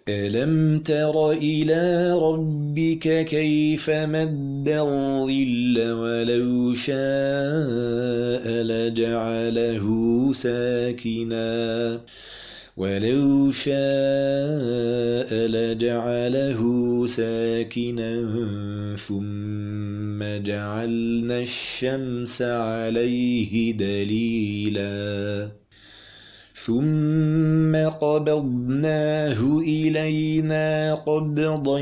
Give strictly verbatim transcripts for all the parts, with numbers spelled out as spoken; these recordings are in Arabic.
ألم تر إلى ربك كيف مد الظل ولو شاء لجعله ساكنا ولو شاء لجعله ساكنا ثم جعلنا الشمس عليه دليلا ثم قبضناه إلينا قبضا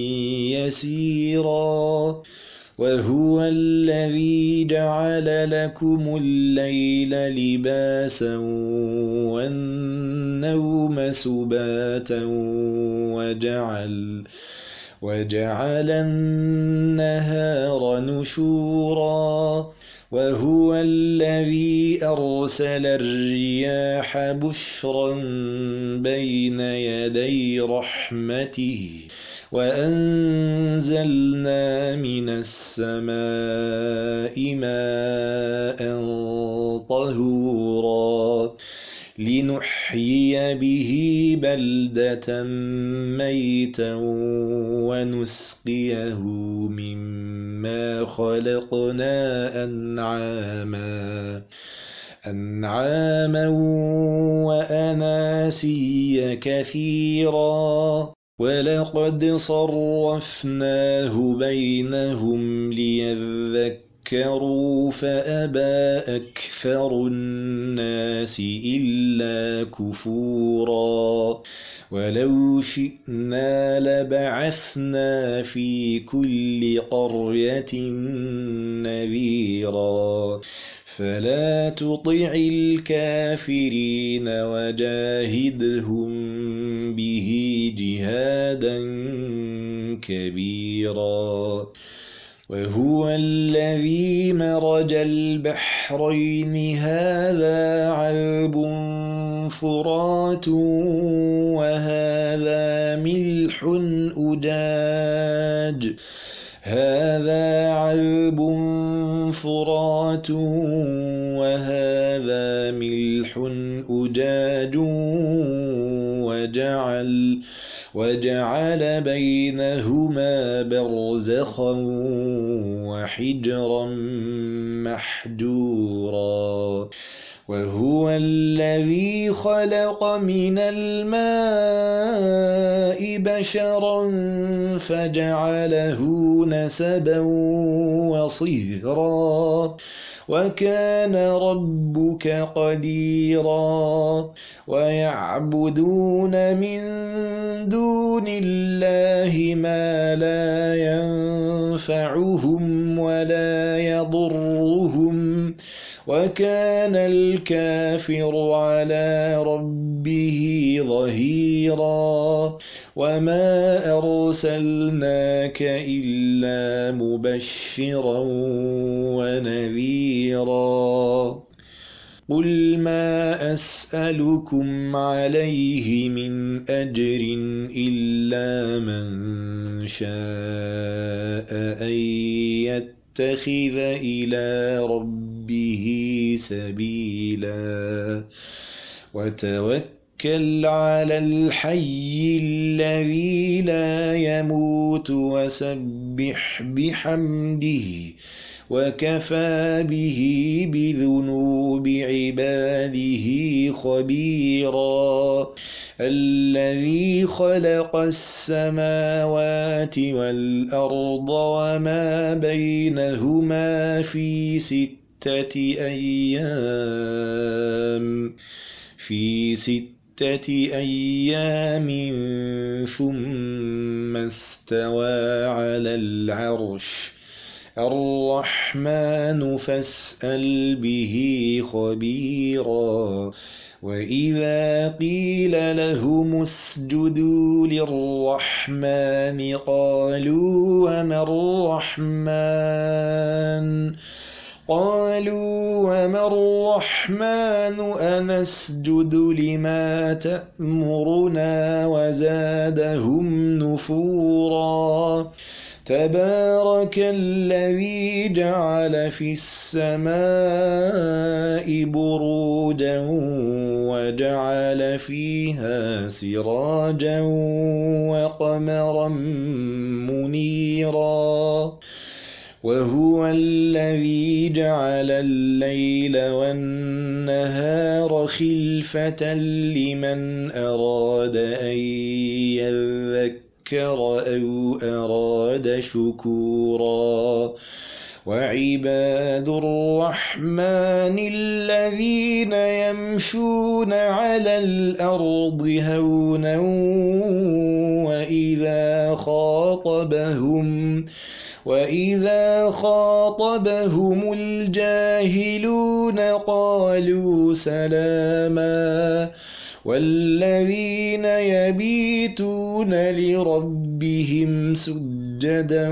يسيرا وهو الذي جعل لكم الليل لباسا والنوم سباتا وجعل وجعل النهار نشورا وهو الذي أرسل الرياح بشرا بين يدي رحمته وأنزلنا من السماء ماء طهورا لنحيي به بلدة ميتا ونسقيه مما خلقنا أنعاما أنعاما وأناسيا كثيرا ولقد صرفناه بينهم ليذكروا فأبى أكثر الناس إلا كفورا ولو شئنا لبعثنا في كل قرية نذيرا فلا تطع الكافرين وجاهدهم به جهادا كبيرا وهو الذي مرج البحرين هذا عذب فرات وهذا ملح أجاج هذا عذب فرات وهذا ملح أجاج وجعل وجعل بينهما برزخا وحجرا محجورا وهو الذي خلق من الماء بشرا فجعله نسبا وصهرا وكان ربك قديرا ويعبدون من دون الله ما لا ينفعهم ولا يضرهم وكان الكافر على ربه ظهيرا وما أرسلناك إلا مبشرا ونذيرا قل ما أسألكم عليه من أجر إلا من شاء أن يتخذ إلى ربه سبيلا وتوكل على الحي الذي لا يموت وسبح بحمده وكفى به بذنوب عباده خبيرا الذي خلق السماوات والأرض وما بينهما في ستة أيام في ستة أيام ثم استوى على العرش الرحمن فاسأل به خبيرا وإذا قيل لهم اسجدوا للرحمن قالوا وما الرحمن قالوا وما الرحمن أنسجد لما تأمرنا وزادهم نفورا تبارك الذي جعل في السماء بروجا وجعل فيها سراجا وقمرا منيرا وهو الذي جعل الليل والنهار خلفة لمن أراد أن يذكر أو أراد شكورا وعباد الرحمن الذين يمشون على الأرض هونا وإذا خاطبهم وإذا خاطبهم الجاهلون قالوا سلاما والذين يبيتون لربهم سجدا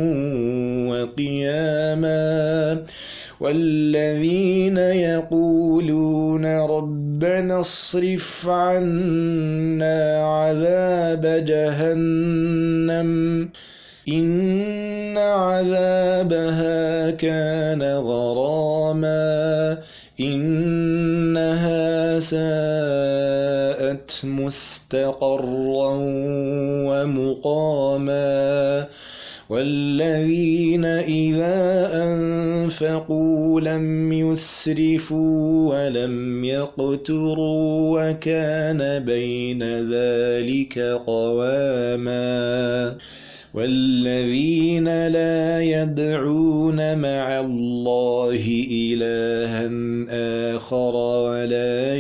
وقياما والذين يقولون ربنا اصرف عنا عذاب جهنم إن عذابها كان غراما إنها ساءت مستقرا ومقاما والذين إذا أنفقوا لم يسرفوا ولم يقتروا وكان بين ذلك قواما والذين لا يدعون مع الله إلها آخر ولا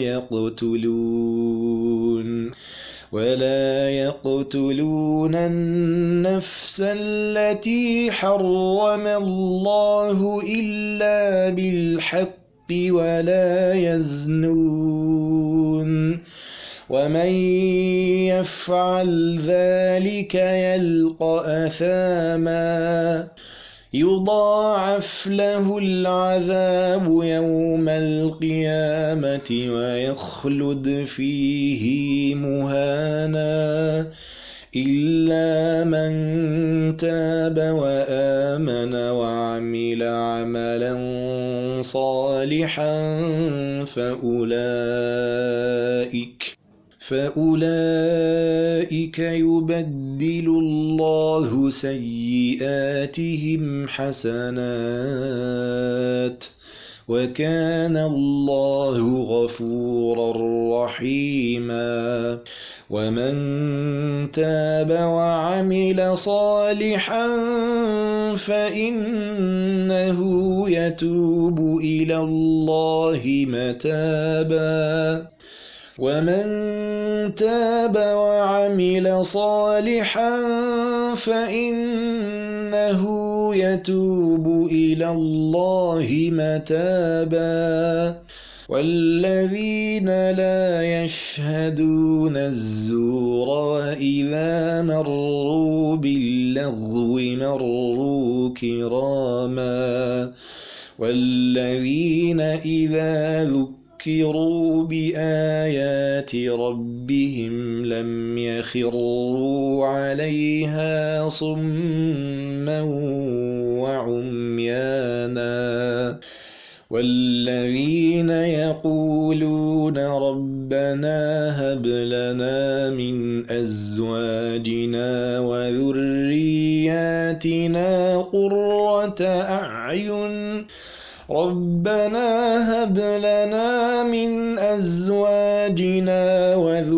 يقتلون ولا يقتلون النفس التي حرم الله إلا بالحق ولا يزنون ومن يفعل ذلك يلقى أثاما يضاعف له العذاب يوم القيامة ويخلد فيه مهانا إلا من تاب وآمن وعمل عملا صالحا فأولئك فأولئك يبدل الله سيئاتهم حسنات وكان الله غفورا رحيما ومن تاب وعمل صالحا فإنه يتوب إلى الله متابا ومن تاب وعمل صالحا فإنه يتوب إلى الله متابا والذين لا يشهدون الزور وإذا مروا باللغو مروا كراما والذين إذا ذكروا بآيات ربهم لم يخروا عليها صما وعميانا والذين يقولون ربنا هب لنا من أزواجنا وذرياتنا قرة أعين ربنا هب لنا من أزواجنا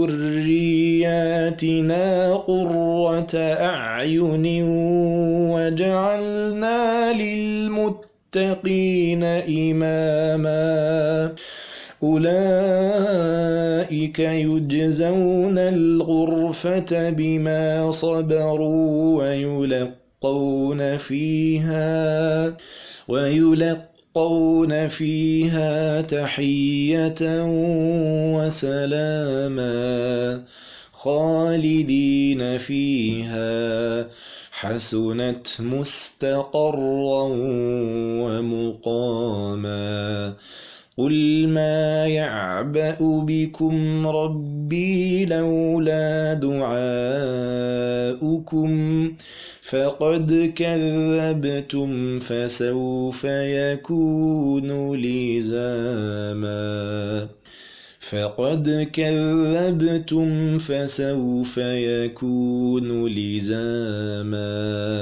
وذرياتنا قرة أعين واجعلنا للمتقين إماما أولئك يجزون الغرفة بما صبروا ويلقون فيها ويلقون فيها تحية وسلاما خالدين فيها حسنت مستقرا ومقاما قل ما يعبأ بكم ربي لولا دعاؤكم فقد كذبتم فسوف يكون لزاما فقد كذبتم فسوف يكون لزاما